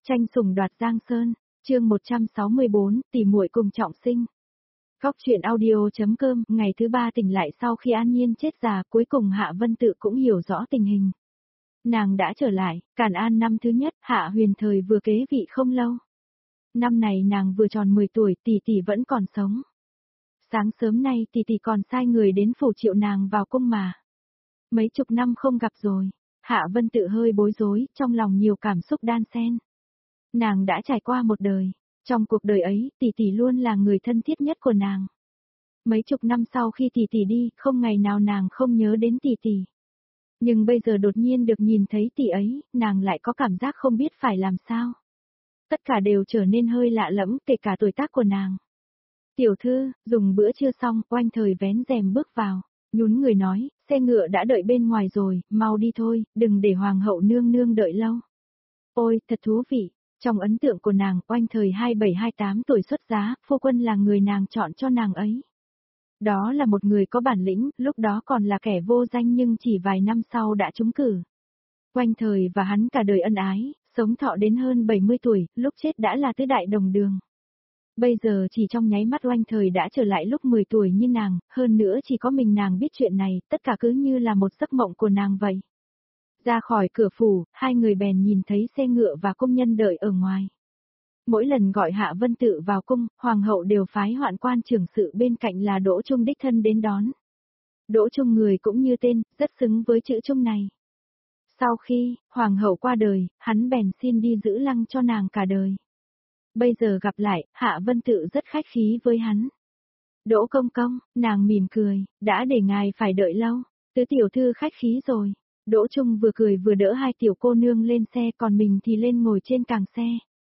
Tranh sủng đoạt Giang Sơn, chương 164, tỷ muội cùng trọng sinh. Góc truyện audio.com, ngày thứ 3 tỉnh lại sau khi An Nhiên chết già, cuối cùng Hạ Vân Tự cũng hiểu rõ tình hình. Nàng đã trở lại, Càn An năm thứ nhất, Hạ Huyền thời vừa kế vị không lâu. Năm này nàng vừa tròn 10 tuổi, tỷ tỷ vẫn còn sống. Sáng sớm nay tỷ tỷ còn sai người đến phủ triệu nàng vào cung mà. Mấy chục năm không gặp rồi, Hạ Vân Tự hơi bối rối, trong lòng nhiều cảm xúc đan xen. Nàng đã trải qua một đời, trong cuộc đời ấy, tỷ tỷ luôn là người thân thiết nhất của nàng. Mấy chục năm sau khi tỷ tỷ đi, không ngày nào nàng không nhớ đến tỷ tỷ. Nhưng bây giờ đột nhiên được nhìn thấy tỷ ấy, nàng lại có cảm giác không biết phải làm sao. Tất cả đều trở nên hơi lạ lẫm, kể cả tuổi tác của nàng. Tiểu thư, dùng bữa trưa xong, Oanh Thời vén rèm bước vào, nhún người nói, xe ngựa đã đợi bên ngoài rồi, mau đi thôi, đừng để hoàng hậu nương nương đợi lâu. Ôi, thật thú vị. Trong ấn tượng của nàng, Oanh Thời 27-28 tuổi xuất giá, phu quân là người nàng chọn cho nàng ấy. Đó là một người có bản lĩnh, lúc đó còn là kẻ vô danh nhưng chỉ vài năm sau đã trúng cử. Oanh Thời và hắn cả đời ân ái, sống thọ đến hơn 70 tuổi, lúc chết đã là tứ đại đồng đường. Bây giờ chỉ trong nháy mắt Oanh Thời đã trở lại lúc 10 tuổi như nàng, hơn nữa chỉ có mình nàng biết chuyện này, tất cả cứ như là một giấc mộng của nàng vậy. Ra khỏi cửa phủ, hai người bèn nhìn thấy xe ngựa và công nhân đợi ở ngoài. Mỗi lần gọi Hạ Vân Tự vào cung, hoàng hậu đều phái hoạn quan trưởng sự bên cạnh là Đỗ Trung đích thân đến đón. Đỗ Trung người cũng như tên, rất xứng với chữ Trung này. Sau khi hoàng hậu qua đời, hắn bèn xin đi giữ lăng cho nàng cả đời. Bây giờ gặp lại, Hạ Vân Tự rất khách khí với hắn. Đỗ công công, nàng mỉm cười, đã để ngài phải đợi lâu, tứ tiểu thư khách khí rồi. Đỗ Trung vừa cười vừa đỡ hai tiểu cô nương lên xe, còn mình thì lên ngồi trên càng xe.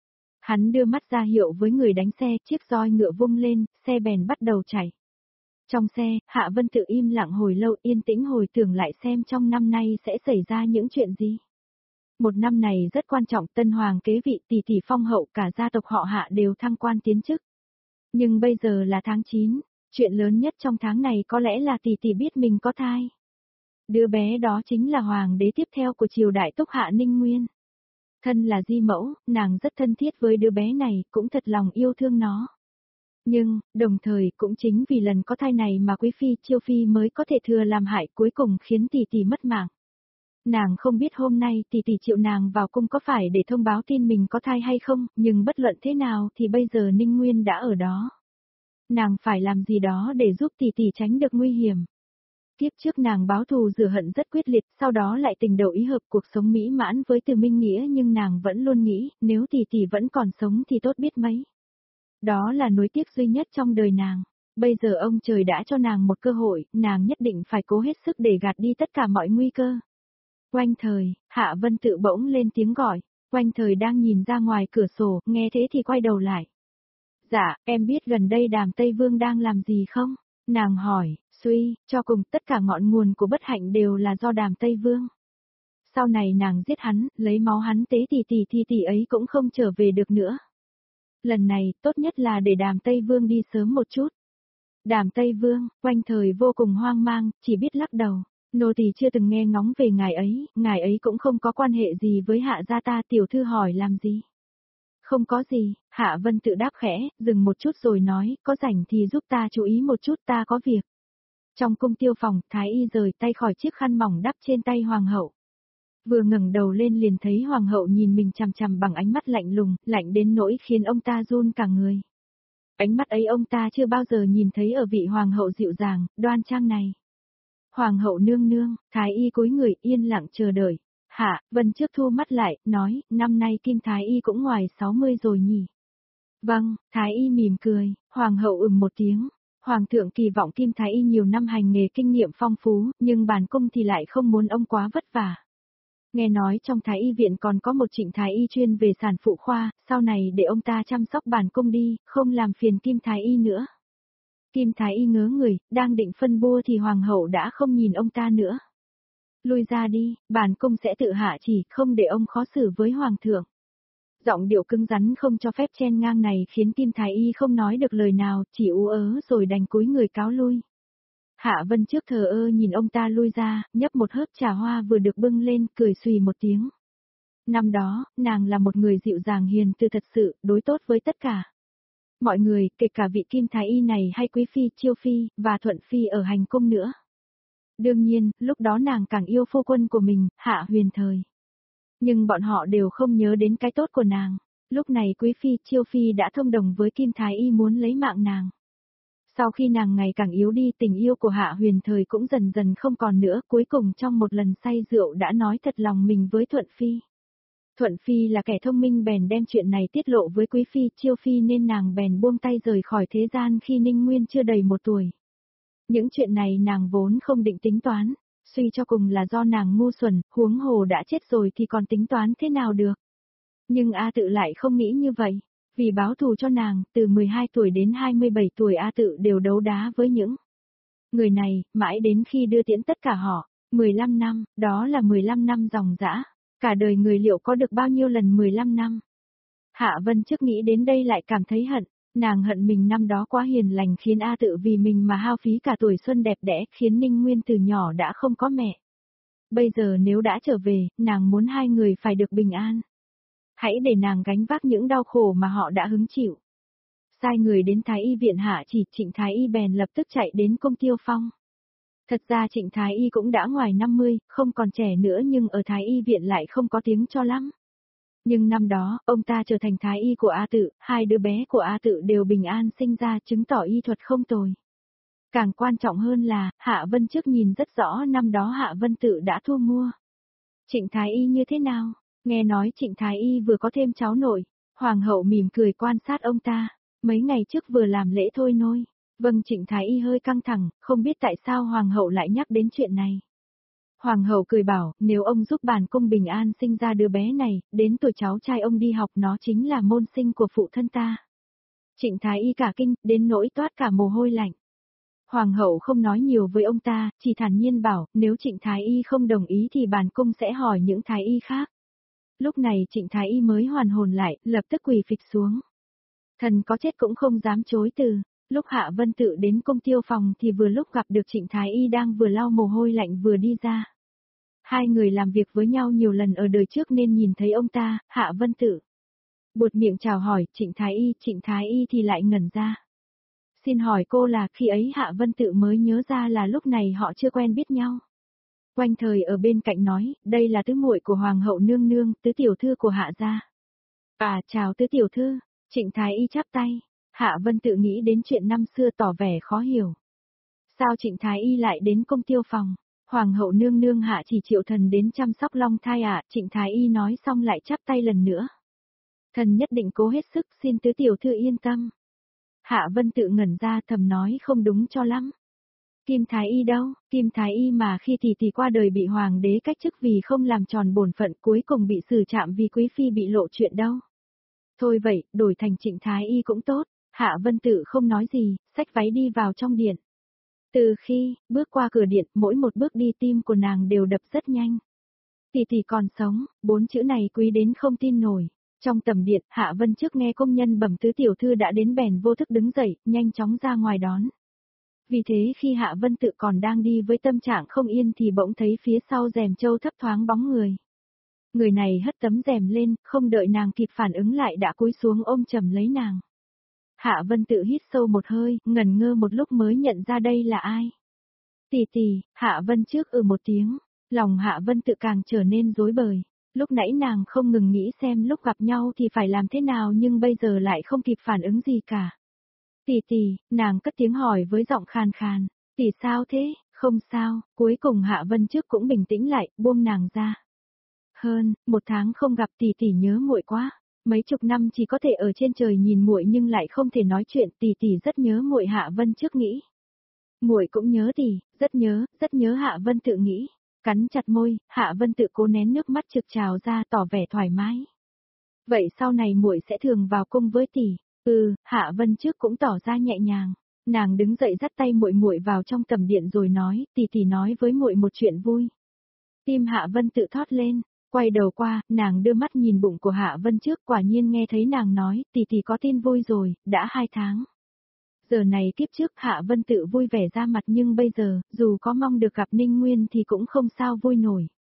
Hắn đưa mắt ra hiệu với người đánh xe, chiếc roi ngựa vung lên, xe bèn bắt đầu chạy. Trong xe, Hạ Vân Tự im lặng hồi lâu, yên tĩnh hồi tưởng lại xem trong năm nay sẽ xảy ra những chuyện gì. Một năm này rất quan trọng, tân hoàng kế vị, tỷ tỷ phong hậu, cả gia tộc họ Hạ đều thăng quan tiến chức. Nhưng bây giờ là tháng 9, chuyện lớn nhất trong tháng này có lẽ là tỷ tỷ biết mình có thai. Đứa bé đó chính là hoàng đế tiếp theo của triều đại Túc Hạ Ninh Nguyên. Thân là di mẫu, nàng rất thân thiết với đứa bé này, cũng thật lòng yêu thương nó. Nhưng, đồng thời cũng chính vì lần có thai này mà Quý Phi, Chiêu Phi mới có thể thừa làm hại, cuối cùng khiến tỷ tỷ mất mạng. Nàng không biết hôm nay tỷ tỷ triệu nàng vào cung có phải để thông báo tin mình có thai hay không, nhưng bất luận thế nào thì bây giờ Ninh Nguyên đã ở đó. Nàng phải làm gì đó để giúp tỷ tỷ tránh được nguy hiểm. Kiếp trước nàng báo thù rửa hận rất quyết liệt, sau đó lại tình đầu ý hợp cuộc sống mỹ mãn với Từ Minh Nghĩa, nhưng nàng vẫn luôn nghĩ, nếu tỷ tỷ vẫn còn sống thì tốt biết mấy. Đó là nối tiếc duy nhất trong đời nàng. Bây giờ ông trời đã cho nàng một cơ hội, nàng nhất định phải cố hết sức để gạt đi tất cả mọi nguy cơ. Oanh Thời, Hạ Vân Tự bỗng lên tiếng gọi. Oanh Thời đang nhìn ra ngoài cửa sổ, nghe thế thì quay đầu lại. Dạ, em biết gần đây Đàm Tây Vương đang làm gì không? Nàng hỏi, suy, cho cùng tất cả ngọn nguồn của bất hạnh đều là do Đàm Tây Vương. Sau này nàng giết hắn, lấy máu hắn tế tỷ thì tỷ ấy cũng không trở về được nữa. Lần này, tốt nhất là để Đàm Tây Vương đi sớm một chút. Đàm Tây Vương, Oanh Thời vô cùng hoang mang, chỉ biết lắc đầu. Nô tỳ chưa từng nghe ngóng về ngài ấy cũng không có quan hệ gì với Hạ gia ta, tiểu thư hỏi làm gì? Không có gì, Hạ Vân Tự đáp khẽ, dừng một chút rồi nói, có rảnh thì giúp ta chú ý một chút, ta có việc. Trong cung tiêu phòng, Thái y rời tay khỏi chiếc khăn mỏng đắp trên tay hoàng hậu. Vừa ngẩng đầu lên liền thấy hoàng hậu nhìn mình chằm chằm bằng ánh mắt lạnh lùng, lạnh đến nỗi khiến ông ta run cả người. Ánh mắt ấy ông ta chưa bao giờ nhìn thấy ở vị hoàng hậu dịu dàng, đoan trang này. Hoàng hậu nương nương, Thái y cúi người yên lặng chờ đợi. Hạ Vân trước thu mắt lại, nói, năm nay Kim Thái y cũng ngoài 60 rồi nhỉ. Vâng, Thái y mỉm cười, hoàng hậu một tiếng. Hoàng thượng kỳ vọng Kim Thái y nhiều năm hành nghề kinh nghiệm phong phú, nhưng bản cung thì lại không muốn ông quá vất vả. Nghe nói trong Thái y viện còn có một Trịnh Thái y chuyên về sản phụ khoa, sau này để ông ta chăm sóc bản cung đi, không làm phiền Kim Thái y nữa. Kim Thái y ngớ người, đang định phân bua thì hoàng hậu đã không nhìn ông ta nữa. Lui ra đi, bản cung sẽ tự hạ chỉ, không để ông khó xử với hoàng thượng. Giọng điệu cứng rắn không cho phép chen ngang này khiến Kim Thái y không nói được lời nào, chỉ ú ớ rồi đành cúi người cáo lui. Hạ Vân trước thờ ơ nhìn ông ta lui ra, nhấp một hớp trà hoa vừa được bưng lên, cười xùy một tiếng. Năm đó, nàng là một người dịu dàng hiền từ thật sự, đối tốt với tất cả. Mọi người, kể cả vị Kim Thái Y này hay Quý Phi, Chiêu Phi, và Thuận Phi ở hành cung nữa. Đương nhiên, lúc đó nàng càng yêu phu quân của mình, Hạ Huyền Thời. Nhưng bọn họ đều không nhớ đến cái tốt của nàng. Lúc này Quý Phi, Chiêu Phi đã thông đồng với Kim Thái Y muốn lấy mạng nàng. Sau khi nàng ngày càng yếu đi, tình yêu của Hạ Huyền Thời cũng dần dần không còn nữa, cuối cùng trong một lần say rượu đã nói thật lòng mình với Thuận Phi. Thuận Phi là kẻ thông minh bèn đem chuyện này tiết lộ với Quý Phi, Chiêu Phi nên nàng bèn buông tay rời khỏi thế gian khi Ninh Nguyên chưa đầy 1 tuổi. Những chuyện này nàng vốn không định tính toán, suy cho cùng là do nàng ngu xuẩn, huống hồ đã chết rồi thì còn tính toán thế nào được. Nhưng A Tự lại không nghĩ như vậy. Vì báo thù cho nàng, từ 12 tuổi đến 27 tuổi A Tự đều đấu đá với những người này, mãi đến khi đưa tiễn tất cả họ. 15 năm, đó là 15 năm dòng dã. Cả đời người liệu có được bao nhiêu lần 15 năm? Hạ Vân trước nghĩ đến đây lại cảm thấy hận. Nàng hận mình năm đó quá hiền lành khiến A Tự vì mình mà hao phí cả tuổi xuân đẹp đẽ, khiến Ninh Nguyên từ nhỏ đã không có mẹ. Bây giờ nếu đã trở về, nàng muốn hai người phải được bình an. Hãy để nàng gánh vác những đau khổ mà họ đã hứng chịu. Sai người đến Thái Y viện hạ chỉ, Trịnh Thái Y bèn lập tức chạy đến cung Tiêu Phong. Thật ra Trịnh Thái Y cũng đã ngoài 50, không còn trẻ nữa nhưng ở Thái Y viện lại không có tiếng cho lắm. Nhưng năm đó, ông ta trở thành Thái Y của A Tự, hai đứa bé của A Tự đều bình an sinh ra, chứng tỏ y thuật không tồi. Càng quan trọng hơn là, Hạ Vân trước nhìn rất rõ năm đó Hạ Vân Tự đã thu mua. Trịnh Thái Y như thế nào? Nghe nói Trịnh Thái Y vừa có thêm cháu nội. Hoàng hậu mỉm cười quan sát ông ta. Mấy ngày trước vừa làm lễ thôi nôi. Vâng, Trịnh Thái Y hơi căng thẳng, không biết tại sao Hoàng hậu lại nhắc đến chuyện này. Hoàng hậu cười bảo, nếu ông giúp bản cung bình an sinh ra đứa bé này, đến tuổi cháu trai ông đi học nó chính là môn sinh của phụ thân ta. Trịnh Thái Y cả kinh, đến nỗi toát cả mồ hôi lạnh. Hoàng hậu không nói nhiều với ông ta, chỉ thản nhiên bảo, nếu Trịnh Thái Y không đồng ý thì bản cung sẽ hỏi những Thái Y khác. Lúc này Trịnh Thái Y mới hoàn hồn lại, lập tức quỳ phịch xuống. Thần có chết cũng không dám chối từ. Lúc Hạ Vân Tự đến cung Tiêu Phòng thì vừa lúc gặp được Trịnh Thái Y đang vừa lau mồ hôi lạnh vừa đi ra. Hai người làm việc với nhau nhiều lần ở đời trước nên nhìn thấy ông ta, Hạ Vân Tự. Buột miệng chào hỏi, Trịnh Thái Y thì lại ngẩn ra. Xin hỏi cô là, khi ấy Hạ Vân Tự mới nhớ ra là lúc này họ chưa quen biết nhau. Quanh Thời ở bên cạnh nói, đây là tứ muội của Hoàng hậu nương nương, tứ tiểu thư của Hạ gia. À, chào tứ tiểu thư. Trịnh Thái Y chắp tay. Hạ Vân Tự nghĩ đến chuyện năm xưa tỏ vẻ khó hiểu. Sao Trịnh Thái Y lại đến cung Tiêu Phòng? Hoàng hậu nương nương hạ chỉ triệu thần đến chăm sóc long thai ạ. Trịnh Thái Y nói xong lại chắp tay lần nữa. Thần nhất định cố hết sức, xin tứ tiểu thư yên tâm. Hạ Vân Tự ngẩn ra thầm nói không đúng cho lắm. Kim Thái Y đâu? Kim Thái Y mà khi tỷ qua đời bị hoàng đế cách chức vì không làm tròn bổn phận, cuối cùng bị xử trảm vì quý phi bị lộ chuyện đâu. Thôi vậy, đổi thành Trịnh Thái Y cũng tốt. Hạ Vân Tự không nói gì, xách váy đi vào trong điện. Từ khi bước qua cửa điện, mỗi một bước đi tim của nàng đều đập rất nhanh. Tỷ còn sống, 4 chữ này quý đến không tin nổi. Trong tầm điện, Hạ Vân trước nghe công nhân bẩm tứ tiểu thư đã đến bèn vô thức đứng dậy, nhanh chóng ra ngoài đón. Vì thế khi Hạ Vân Tự còn đang đi với tâm trạng không yên thì bỗng thấy phía sau rèm châu thấp thoáng bóng người. Người này hất tấm rèm lên, không đợi nàng kịp phản ứng lại đã cúi xuống ôm chầm lấy nàng. Hạ Vân Tự hít sâu một hơi, ngẩn ngơ một lúc mới nhận ra đây là ai. Tỷ, Hạ Vân trước một tiếng, lòng Hạ Vân Tự càng trở nên rối bời. Lúc nãy nàng không ngừng nghĩ xem lúc gặp nhau thì phải làm thế nào nhưng bây giờ lại không kịp phản ứng gì cả. Tỷ, nàng cất tiếng hỏi với giọng khàn khàn. Tỷ sao thế? Không sao, cuối cùng Hạ Vân trước cũng bình tĩnh lại, buông nàng ra. Hơn, 1 tháng không gặp tỷ nhớ muội quá. Mấy chục năm chỉ có thể ở trên trời nhìn muội nhưng lại không thể nói chuyện, tỷ rất nhớ muội. Hạ Vân trước nghĩ. Muội cũng nhớ tỷ, rất nhớ Hạ Vân Tự nghĩ. Cắn chặt môi, Hạ Vân Tự cố nén nước mắt trực trào ra tỏ vẻ thoải mái. Vậy sau này muội sẽ thường vào cung với tỷ. Hạ Vân trước cũng tỏ ra nhẹ nhàng. Nàng đứng dậy dắt tay muội vào trong tầm điện rồi nói, tỷ nói với muội một chuyện vui. Tim Hạ Vân Tự thót lên, quay đầu qua, nàng đưa mắt nhìn bụng của Hạ Vân trước, quả nhiên nghe thấy nàng nói, tỷ có tin vui rồi, đã 2 tháng. Giờ này kiếp trước Hạ Vân Tự vui vẻ ra mặt nhưng bây giờ, dù có mong được gặp Ninh Nguyên thì cũng không sao vui nổi.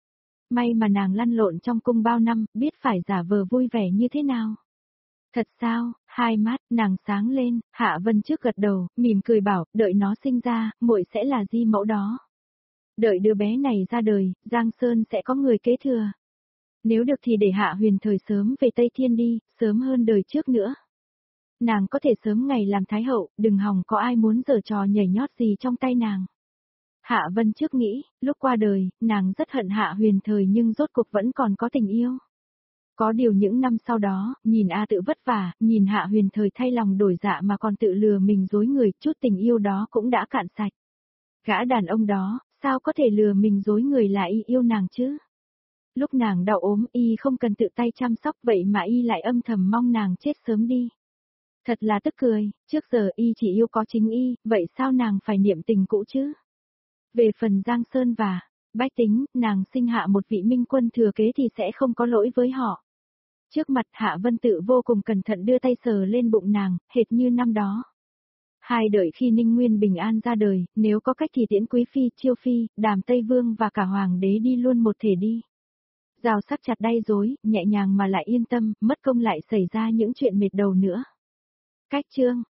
May mà nàng lăn lộn trong cung bao năm, biết phải giả vờ vui vẻ như thế nào. Thật sao, hai mắt nàng sáng lên, Hạ Vân trước gật đầu, mỉm cười bảo, đợi nó sinh ra, muội sẽ là di mẫu đó. Đợi đứa bé này ra đời, Giang Sơn sẽ có người kế thừa. Nếu được thì để Hạ Huyền thời sớm về Tây Thiên đi, sớm hơn đời trước nữa. Nàng có thể sớm ngày làm thái hậu, đừng hòng có ai muốn giở trò nhảy nhót gì trong tay nàng. Hạ Vân trước nghĩ, lúc qua đời, nàng rất hận Hạ Huyền thời nhưng rốt cuộc vẫn còn có tình yêu. Có điều những năm sau đó, nhìn A tự vất vả, nhìn Hạ Huyền thời thay lòng đổi dạ mà còn tự lừa mình dối người, chút tình yêu đó cũng đã cạn sạch. Gã đàn ông đó, sao có thể lừa mình dối người là y yêu nàng chứ? Lúc nàng đau ốm y không cần tự tay chăm sóc vậy mà y lại âm thầm mong nàng chết sớm đi. Thật là tức cười, trước giờ y chỉ yêu có chính y, vậy sao nàng phải niệm tình cũ chứ? Về phần Giang Sơn và Bách Tính, nàng sinh hạ một vị minh quân thừa kế thì sẽ không có lỗi với họ. Trước mặt Hạ Vân Tự vô cùng cẩn thận đưa tay sờ lên bụng nàng, hệt như năm đó. Hai đợi khi Ninh Nguyên bình an ra đời, nếu có cách thì tiễn Quý Phi, Chiêu Phi, Đàm Tây Vương và cả Hoàng đế đi luôn một thể đi. Rào sắc chặt đay rối, nhẹ nhàng mà lại yên tâm, mất công lại xảy ra những chuyện mệt đầu nữa. Cách chương